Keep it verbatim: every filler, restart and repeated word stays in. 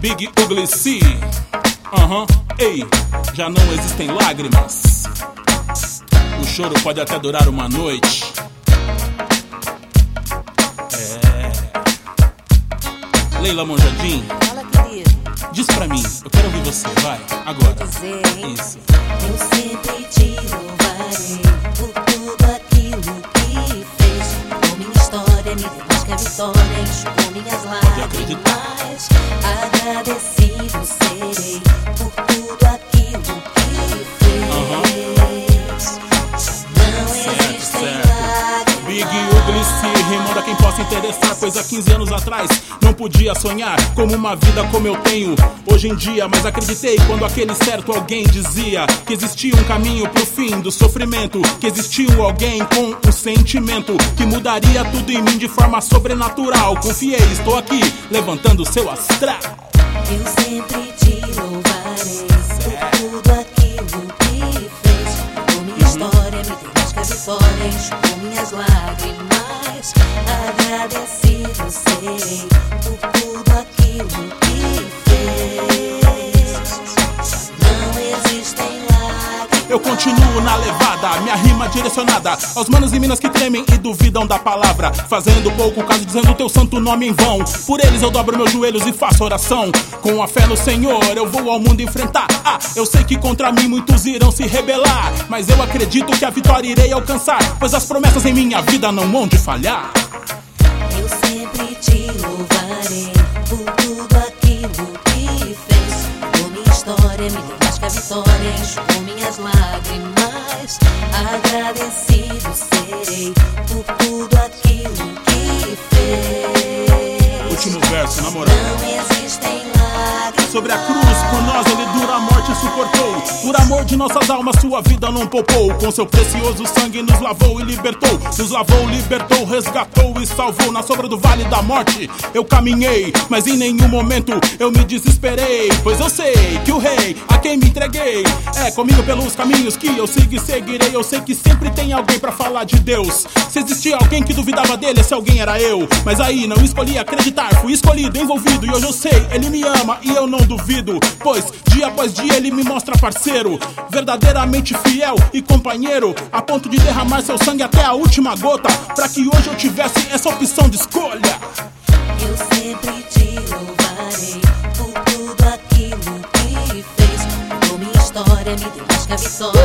Big Ugly C. Aham, uhum. Ei, já não existem lágrimas. O choro pode até durar uma noite. É. Leila Monjardim. Fala, querido. Diz pra mim, eu quero ouvir você, vai, agora. Vou dizer, hein? Isso. Eu sempre te louvarei por tudo aquilo que fez. Com minha história me deu mais que a vitória, enxugou minhas lágrimas. Agradecido serei por tudo aquilo que fez. Uhum. Não Certo, existem certo. lágrimas. Big Ugly C, rimando a quem possa interessar, pois há quinze anos atrás não podia sonhar como uma vida como eu tenho hoje em dia. Mas acreditei quando aquele certo alguém dizia que existia um caminho pro fim do sofrimento, que existia um alguém com um sentimento que mudaria tudo em mim de forma sobrenatural. Confiei, estou aqui, levantando o seu astral. Eu sempre te louvarei por tudo aquilo que fez. Com minha história me deu mais que a vitória, enxugou minhas lágrimas. Agradecido serei por tudo aquilo que fez. Não existem lágrimas. Eu continuo na levada, minha rima direcionada aos manos e minas que tremem e duvidam da palavra, fazendo pouco caso, dizendo teu santo nome em vão. Por eles eu dobro meus joelhos e faço oração. Com a fé no Senhor eu vou ao mundo enfrentar. Ah, eu sei que contra mim muitos irão se rebelar, mas eu acredito que a vitória irei alcançar, pois as promessas em minha vida não hão de falhar. Eu sempre te louvarei por tudo aquilo que fez. Com minha história me deu mais que a vitória, enxugou minhas lágrimas. Agradecido serei por tudo aquilo que fez. Último verso, na moral. Não existem lágrimas. Sobre a cruz, por nós ele dura a morte suportou. Por amor de nossas almas, sua vida não poupou. Com seu precioso sangue nos lavou e libertou. Nos lavou, libertou, resgatou e salvou. Na sombra do vale da morte eu caminhei, mas em nenhum momento eu me desesperei, pois eu sei que o rei a quem me entreguei é comigo pelos caminhos que eu sigo e seguirei. Eu sei que sempre tem alguém pra falar de Deus. Se existia alguém que duvidava dele, esse alguém era eu. Mas aí não escolhi acreditar, fui escolhido, envolvido. E hoje eu sei, ele me ama e eu não duvido, pois dia após dia ele me mostra parceiro, verdadeiramente fiel e companheiro, a ponto de derramar seu sangue até a última gota, pra que hoje eu tivesse essa opção de escolha. Eu sempre te louvarei por tudo aquilo que fez. Com minha história me deu mais que a vitória,